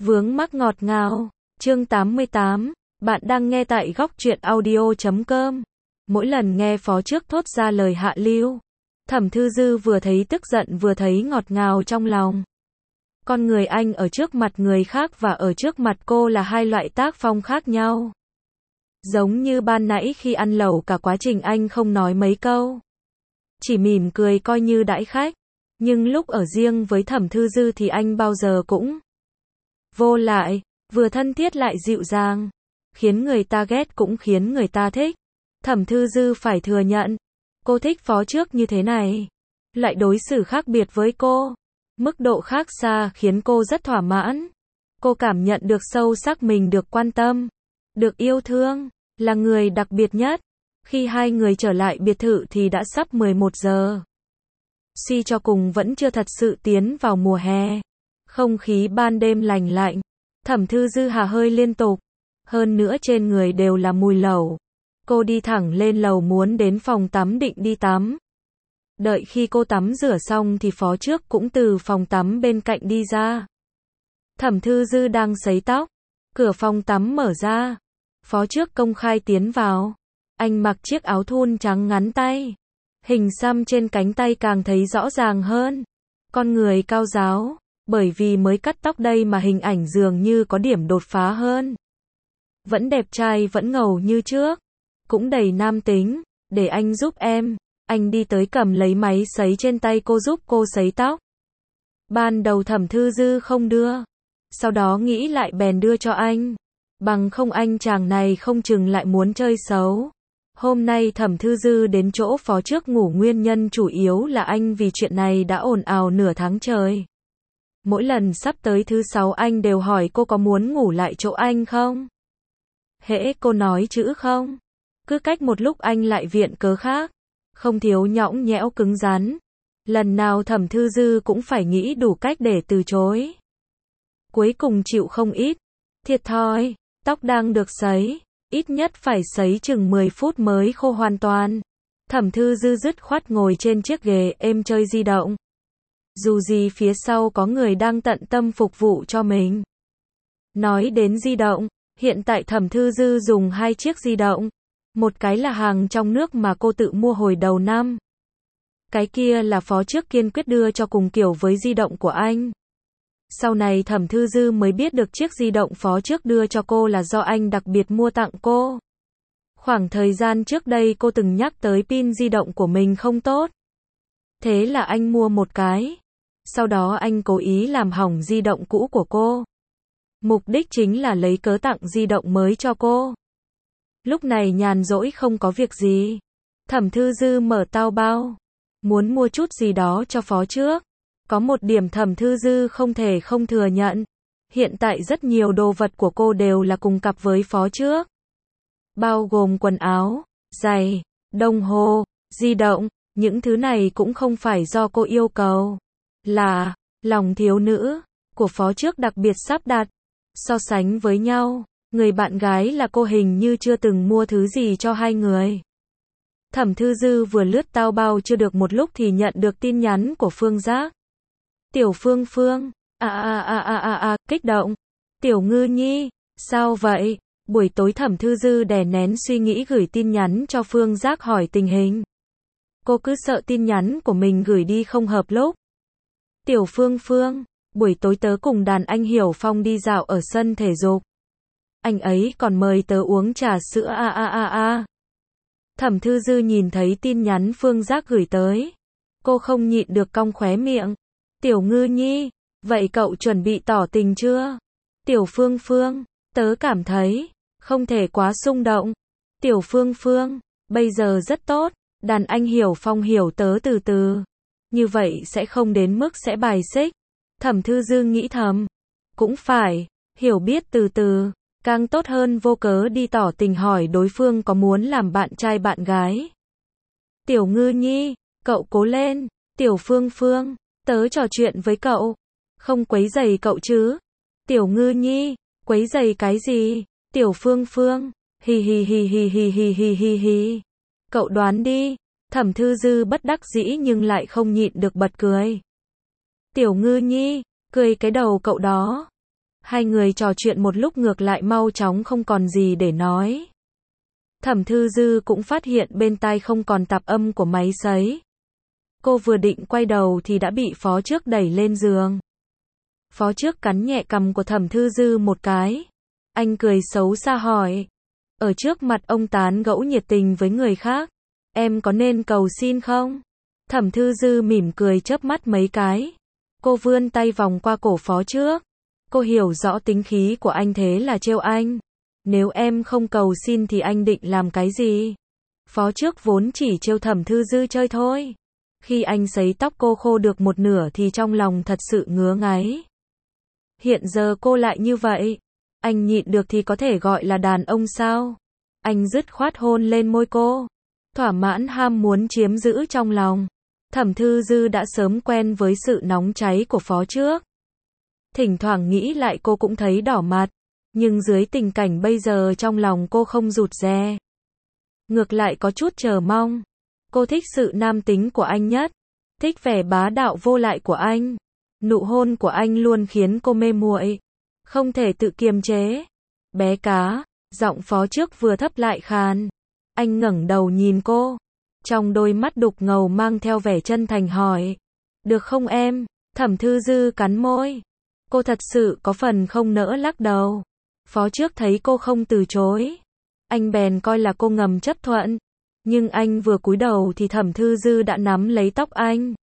Vướng mắc ngọt ngào. Chương 88. Bạn đang nghe tại góc truyện audio.com. Mỗi lần nghe phó trước thốt ra lời hạ lưu, Thẩm Thư Dư vừa thấy tức giận vừa thấy ngọt ngào trong lòng. Con người anh ở trước mặt người khác và ở trước mặt cô là hai loại tác phong khác nhau. Giống như ban nãy khi ăn lẩu, cả quá trình anh không nói mấy câu, chỉ mỉm cười coi như đãi khách. Nhưng lúc ở riêng với Thẩm Thư Dư thì anh bao giờ cũng vô lại, vừa thân thiết lại dịu dàng, khiến người ta ghét cũng khiến người ta thích. Thẩm Thư Dư phải thừa nhận, cô thích phó trước như thế này. Lại đối xử khác biệt với cô, mức độ khác xa khiến cô rất thỏa mãn. Cô cảm nhận được sâu sắc mình được quan tâm, được yêu thương, là người đặc biệt nhất. Khi hai người trở lại biệt thự thì đã sắp 11 giờ. Suy cho cùng vẫn chưa thật sự tiến vào mùa hè. Không khí ban đêm lành lạnh. Thẩm Thư Dư hà hơi liên tục. Hơn nữa trên người đều là mùi lẩu. Cô đi thẳng lên lầu muốn đến phòng tắm định đi tắm. Đợi khi cô tắm rửa xong thì phó trước cũng từ phòng tắm bên cạnh đi ra. Thẩm Thư Dư đang sấy tóc. Cửa phòng tắm mở ra. Phó trước công khai tiến vào. Anh mặc chiếc áo thun trắng ngắn tay. Hình xăm trên cánh tay càng thấy rõ ràng hơn. Con người cao ráo. Bởi vì mới cắt tóc đây mà hình ảnh dường như có điểm đột phá hơn. Vẫn đẹp trai vẫn ngầu như trước. Cũng đầy nam tính. Để anh giúp em. Anh đi tới cầm lấy máy sấy trên tay cô giúp cô sấy tóc. Ban đầu Thẩm Thư Dư không đưa. Sau đó nghĩ lại bèn đưa cho anh. Bằng không anh chàng này không chừng lại muốn chơi xấu. Hôm nay Thẩm Thư Dư đến chỗ phó trước ngủ nguyên nhân chủ yếu là anh vì chuyện này đã ồn ào nửa tháng trời. Mỗi lần sắp tới thứ 6 anh đều hỏi cô có muốn ngủ lại chỗ anh không. Hễ cô nói chữ không, cứ cách một lúc anh lại viện cớ khác. Không thiếu nhõng nhẽo cứng rắn. Lần nào Thẩm Thư Dư cũng phải nghĩ đủ cách để từ chối. Cuối cùng chịu không ít. Thiệt thòi, tóc đang được sấy. Ít nhất phải sấy chừng 10 phút mới khô hoàn toàn. Thẩm Thư Dư dứt khoát ngồi trên chiếc ghế êm chơi di động. Dù gì phía sau có người đang tận tâm phục vụ cho mình. Nói đến di động, hiện tại Thẩm Thư Dư dùng 2 chiếc di động. Một cái là hàng trong nước mà cô tự mua hồi đầu năm. Cái kia là phó trước kiên quyết đưa cho cùng kiểu với di động của anh. Sau này Thẩm Thư Dư mới biết được chiếc di động phó trước đưa cho cô là do anh đặc biệt mua tặng cô. Khoảng thời gian trước đây cô từng nhắc tới pin di động của mình không tốt. Thế là anh mua một cái. Sau đó anh cố ý làm hỏng di động cũ của cô. Mục đích chính là lấy cớ tặng di động mới cho cô. Lúc này nhàn rỗi không có việc gì. Thẩm Thư Dư mở Taobao. Muốn mua chút gì đó cho phó trước. Có một điểm Thẩm Thư Dư không thể không thừa nhận. Hiện tại rất nhiều đồ vật của cô đều là cùng cặp với phó trước. Bao gồm quần áo, giày, đồng hồ, di động. Những thứ này cũng không phải do cô yêu cầu. Là lòng thiếu nữ của phó trước đặc biệt sắp đặt. So sánh với nhau, người bạn gái là cô hình như chưa từng mua thứ gì cho hai người. Thẩm Thư Dư vừa lướt Taobao chưa được một lúc thì nhận được tin nhắn của Phương Giác. Tiểu Phương Phương, kích động. Tiểu Ngư Nhi, sao vậy? Buổi tối Thẩm Thư Dư đè nén suy nghĩ gửi tin nhắn cho Phương Giác hỏi tình hình. Cô cứ sợ tin nhắn của mình gửi đi không hợp lúc. Tiểu Phương Phương, buổi tối tớ cùng đàn anh Hiểu Phong đi dạo ở sân thể dục. Anh ấy còn mời tớ uống trà sữa Thẩm Thư Dư nhìn thấy tin nhắn Phương Giác gửi tới. Cô không nhịn được cong khóe miệng. Tiểu Ngư Nhi, vậy cậu chuẩn bị tỏ tình chưa? Tiểu Phương Phương, tớ cảm thấy không thể quá xung động. Tiểu Phương Phương, bây giờ rất tốt. Đàn anh Hiểu Phong hiểu tớ từ từ. Như vậy sẽ không đến mức sẽ bài xích. Thẩm Thư Dư nghĩ thầm. Cũng phải, hiểu biết từ từ. Càng tốt hơn vô cớ đi tỏ tình hỏi đối phương có muốn làm bạn trai bạn gái. Tiểu Ngư Nhi, cậu cố lên. Tiểu Phương Phương, tớ trò chuyện với cậu. Không quấy rầy cậu chứ. Tiểu Ngư Nhi, quấy rầy cái gì? Tiểu Phương Phương, hi hi hi hi hi hi hi hi hi. Cậu đoán đi. Thẩm Thư Dư bất đắc dĩ nhưng lại không nhịn được bật cười. Tiểu Ngư Nhi, cười cái đầu cậu đó. Hai người trò chuyện một lúc ngược lại mau chóng không còn gì để nói. Thẩm Thư Dư cũng phát hiện bên tai không còn tạp âm của máy sấy. Cô vừa định quay đầu thì đã bị Phó Trước đẩy lên giường. Phó Trước cắn nhẹ cằm của Thẩm Thư Dư một cái. Anh cười xấu xa hỏi. Ở trước mặt ông tán gẫu nhiệt tình với người khác. Em có nên cầu xin không? Thẩm Thư Dư mỉm cười chớp mắt mấy cái. Cô vươn tay vòng qua cổ Phó Trước. Cô hiểu rõ tính khí của anh thế là trêu anh. Nếu em không cầu xin thì anh định làm cái gì? Phó Trước vốn chỉ trêu Thẩm Thư Dư chơi thôi. Khi anh sấy tóc cô khô được một nửa thì trong lòng thật sự ngứa ngáy. Hiện giờ cô lại như vậy. Anh nhịn được thì có thể gọi là đàn ông sao? Anh dứt khoát hôn lên môi cô. Thỏa mãn ham muốn chiếm giữ trong lòng. Thẩm Thư Dư đã sớm quen với sự nóng cháy của Phó Trước. Thỉnh thoảng nghĩ lại cô cũng thấy đỏ mặt. Nhưng dưới tình cảnh bây giờ trong lòng cô không rụt rè. Ngược lại có chút chờ mong. Cô thích sự nam tính của anh nhất. Thích vẻ bá đạo vô lại của anh. Nụ hôn của anh luôn khiến cô mê muội. Không thể tự kiềm chế. Bé cá, giọng Phó Trước vừa thấp lại khàn. Anh ngẩng đầu nhìn cô. Trong đôi mắt đục ngầu mang theo vẻ chân thành hỏi. Được không em? Thẩm Thư Dư cắn môi. Cô thật sự có phần không nỡ lắc đầu. Phó Trước thấy cô không từ chối. Anh bèn coi là cô ngầm chấp thuận. Nhưng anh vừa cúi đầu thì Thẩm Thư Dư đã nắm lấy tóc anh.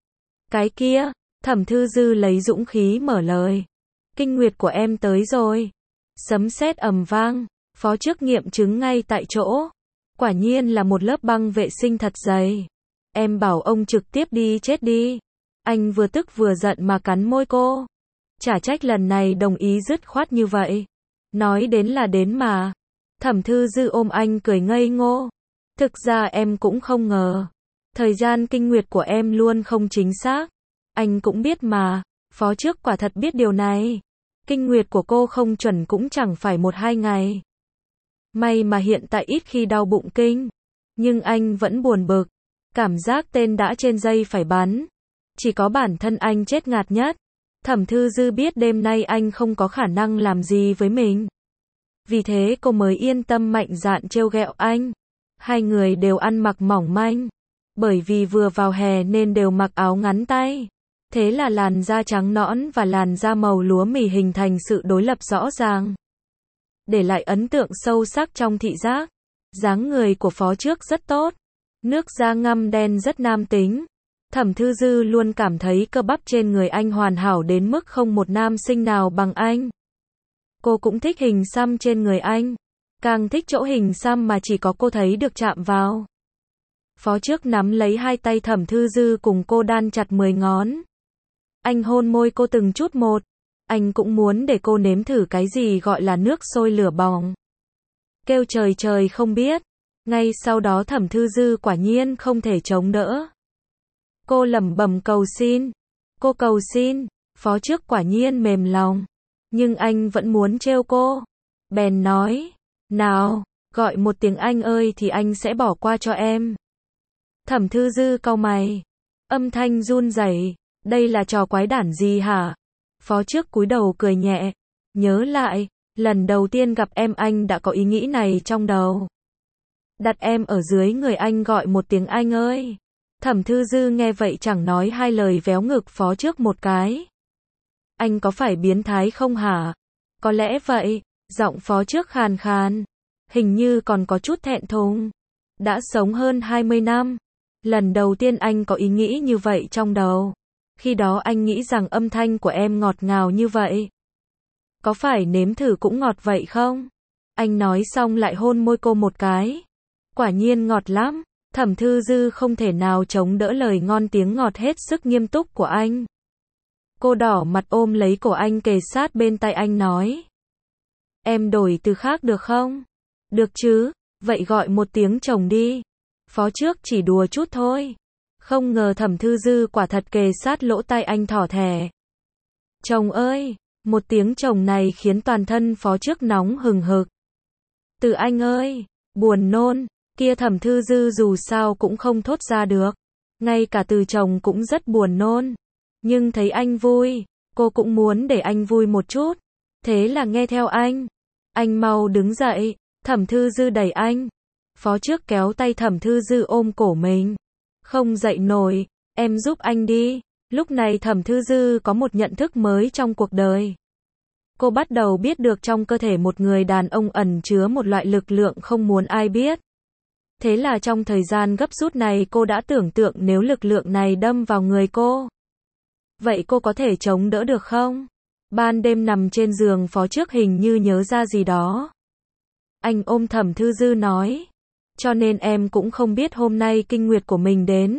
Cái kia, Thẩm Thư Dư lấy dũng khí mở lời. Kinh nguyệt của em tới rồi. Sấm sét ầm vang. Phó Trước nghiệm chứng ngay tại chỗ. Quả nhiên là một lớp băng vệ sinh thật dày. Em bảo ông trực tiếp đi chết đi. Anh vừa tức vừa giận mà cắn môi cô. Chả trách lần này đồng ý dứt khoát như vậy. Nói đến là đến mà. Thẩm Thư Dư ôm anh cười ngây ngô. Thực ra em cũng không ngờ. Thời gian kinh nguyệt của em luôn không chính xác. Anh cũng biết mà. Phó Trước quả thật biết điều này. Kinh nguyệt của cô không chuẩn cũng chẳng phải 1-2 ngày. May mà hiện tại ít khi đau bụng kinh. Nhưng anh vẫn buồn bực. Cảm giác tên đã trên dây phải bắn. Chỉ có bản thân anh chết ngạt nhất. Thẩm Thư Dư biết đêm nay anh không có khả năng làm gì với mình. Vì thế cô mới yên tâm mạnh dạn trêu ghẹo anh. Hai người đều ăn mặc mỏng manh. Bởi vì vừa vào hè nên đều mặc áo ngắn tay. Thế là làn da trắng nõn và làn da màu lúa mì hình thành sự đối lập rõ ràng. Để lại ấn tượng sâu sắc trong thị giác. Dáng người của Phó Trước rất tốt. Nước da ngăm đen rất nam tính. Thẩm Thư Dư luôn cảm thấy cơ bắp trên người anh hoàn hảo đến mức không một nam sinh nào bằng anh. Cô cũng thích hình xăm trên người anh. Càng thích chỗ hình xăm mà chỉ có cô thấy được chạm vào. Phó Trước nắm lấy hai tay Thẩm Thư Dư cùng cô đan chặt 10 ngón. Anh hôn môi cô từng chút một. Anh cũng muốn để cô nếm thử cái gì gọi là nước sôi lửa bỏng. Kêu trời trời không biết. Ngay sau đó Thẩm Thư Dư quả nhiên không thể chống đỡ. Cô lẩm bẩm cầu xin. Cô cầu xin. Phó Trước quả nhiên mềm lòng. Nhưng anh vẫn muốn trêu cô. Bèn nói. Nào, gọi một tiếng anh ơi thì anh sẽ bỏ qua cho em. Thẩm Thư Dư cau mày. Âm thanh run rẩy. Đây là trò quái đản gì hả? Phó Trước cúi đầu cười nhẹ. Nhớ lại, lần đầu tiên gặp em anh đã có ý nghĩ này trong đầu. Đặt em ở dưới người anh gọi một tiếng anh ơi. Thẩm Thư Dư nghe vậy chẳng nói hai lời véo ngực Phó Trước một cái. Anh có phải biến thái không hả? Có lẽ vậy, giọng Phó Trước khàn khàn. Hình như còn có chút thẹn thùng. Đã sống hơn 20 năm. Lần đầu tiên anh có ý nghĩ như vậy trong đầu. Khi đó anh nghĩ rằng âm thanh của em ngọt ngào như vậy. Có phải nếm thử cũng ngọt vậy không? Anh nói xong lại hôn môi cô một cái. Quả nhiên ngọt lắm. Thẩm Thư Dư không thể nào chống đỡ lời ngon tiếng ngọt hết sức nghiêm túc của anh. Cô đỏ mặt ôm lấy cổ anh kề sát bên tai anh nói. Em đổi từ khác được không? Được chứ, vậy gọi một tiếng chồng đi. Phó Trước chỉ đùa chút thôi. Không ngờ Thẩm Thư Dư quả thật kề sát lỗ tai anh thỏ thẻ. Chồng ơi, một tiếng chồng này khiến toàn thân Phó Trước nóng hừng hực. Từ anh ơi, buồn nôn, kia Thẩm Thư Dư dù sao cũng không thốt ra được. Ngay cả từ chồng cũng rất buồn nôn. Nhưng thấy anh vui, cô cũng muốn để anh vui một chút. Thế là nghe theo anh. Anh mau đứng dậy. Thẩm Thư Dư đẩy anh. Phó trước kéo tay Thẩm Thư Dư ôm cổ mình. Không dậy nổi, em giúp anh đi. Lúc này Thẩm Thư Dư có một nhận thức mới trong cuộc đời. Cô bắt đầu biết được trong cơ thể một người đàn ông ẩn chứa một loại lực lượng không muốn ai biết. Thế là trong thời gian gấp rút này cô đã tưởng tượng nếu lực lượng này đâm vào người cô. Vậy cô có thể chống đỡ được không? Ban đêm nằm trên giường Phó trước hình như nhớ ra gì đó. Anh ôm Thẩm Thư Dư nói. Cho nên em cũng không biết hôm nay kinh nguyệt của mình đến.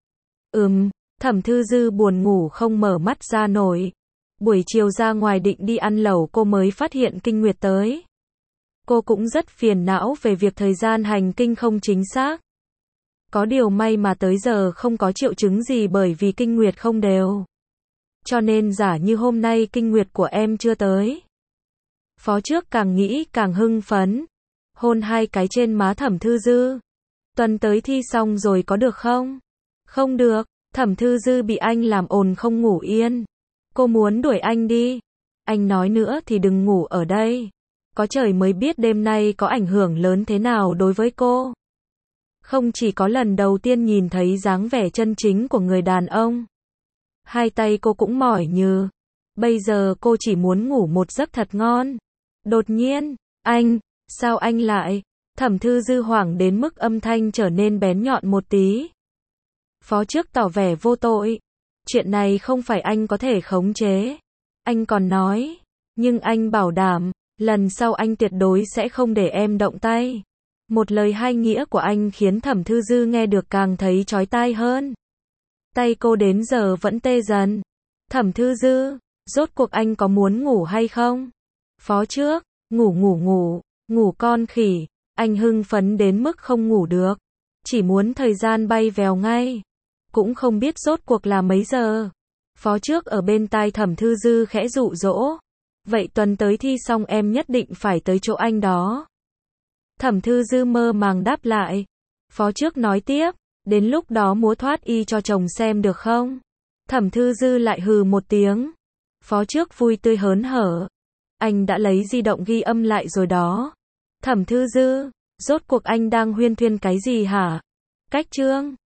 Thẩm Thư Dư buồn ngủ không mở mắt ra nổi. Buổi chiều ra ngoài định đi ăn lẩu cô mới phát hiện kinh nguyệt tới. Cô cũng rất phiền não về việc thời gian hành kinh không chính xác. Có điều may mà tới giờ không có triệu chứng gì bởi vì kinh nguyệt không đều. Cho nên giả như hôm nay kinh nguyệt của em chưa tới. Phó trước càng nghĩ càng hưng phấn. Hôn 2 cái trên má Thẩm Thư Dư. Tuần tới thi xong rồi có được không? Không được. Thẩm Thư Dư bị anh làm ồn không ngủ yên. Cô muốn đuổi anh đi. Anh nói nữa thì đừng ngủ ở đây. Có trời mới biết đêm nay có ảnh hưởng lớn thế nào đối với cô. Không chỉ có lần đầu tiên nhìn thấy dáng vẻ chân chính của người đàn ông. 2 tay cô cũng mỏi nhừ. Bây giờ cô chỉ muốn ngủ một giấc thật ngon. Đột nhiên, sao anh lại? Thẩm Thư Dư hoảng đến mức âm thanh trở nên bén nhọn một tí. Phó trước tỏ vẻ vô tội. Chuyện này không phải anh có thể khống chế. Anh còn nói. Nhưng anh bảo đảm, lần sau anh tuyệt đối sẽ không để em động tay. Một lời hai nghĩa của anh khiến Thẩm Thư Dư nghe được càng thấy chói tai hơn. Tay cô đến giờ vẫn tê dần. Thẩm Thư Dư, rốt cuộc anh có muốn ngủ hay không? Phó trước, ngủ con khỉ. Anh hưng phấn đến mức không ngủ được. Chỉ muốn thời gian bay vèo ngay. Cũng không biết rốt cuộc là mấy giờ. Phó trước ở bên tai Thẩm Thư Dư khẽ dụ dỗ. Vậy tuần tới thi xong em nhất định phải tới chỗ anh đó. Thẩm Thư Dư mơ màng đáp lại. Phó trước nói tiếp. Đến lúc đó múa thoát y cho chồng xem được không? Thẩm Thư Dư lại hừ một tiếng. Phó trước vui tươi hớn hở. Anh đã lấy di động ghi âm lại rồi đó. Thẩm Thư Dư, rốt cuộc anh đang huyên thuyên cái gì hả? Cách chương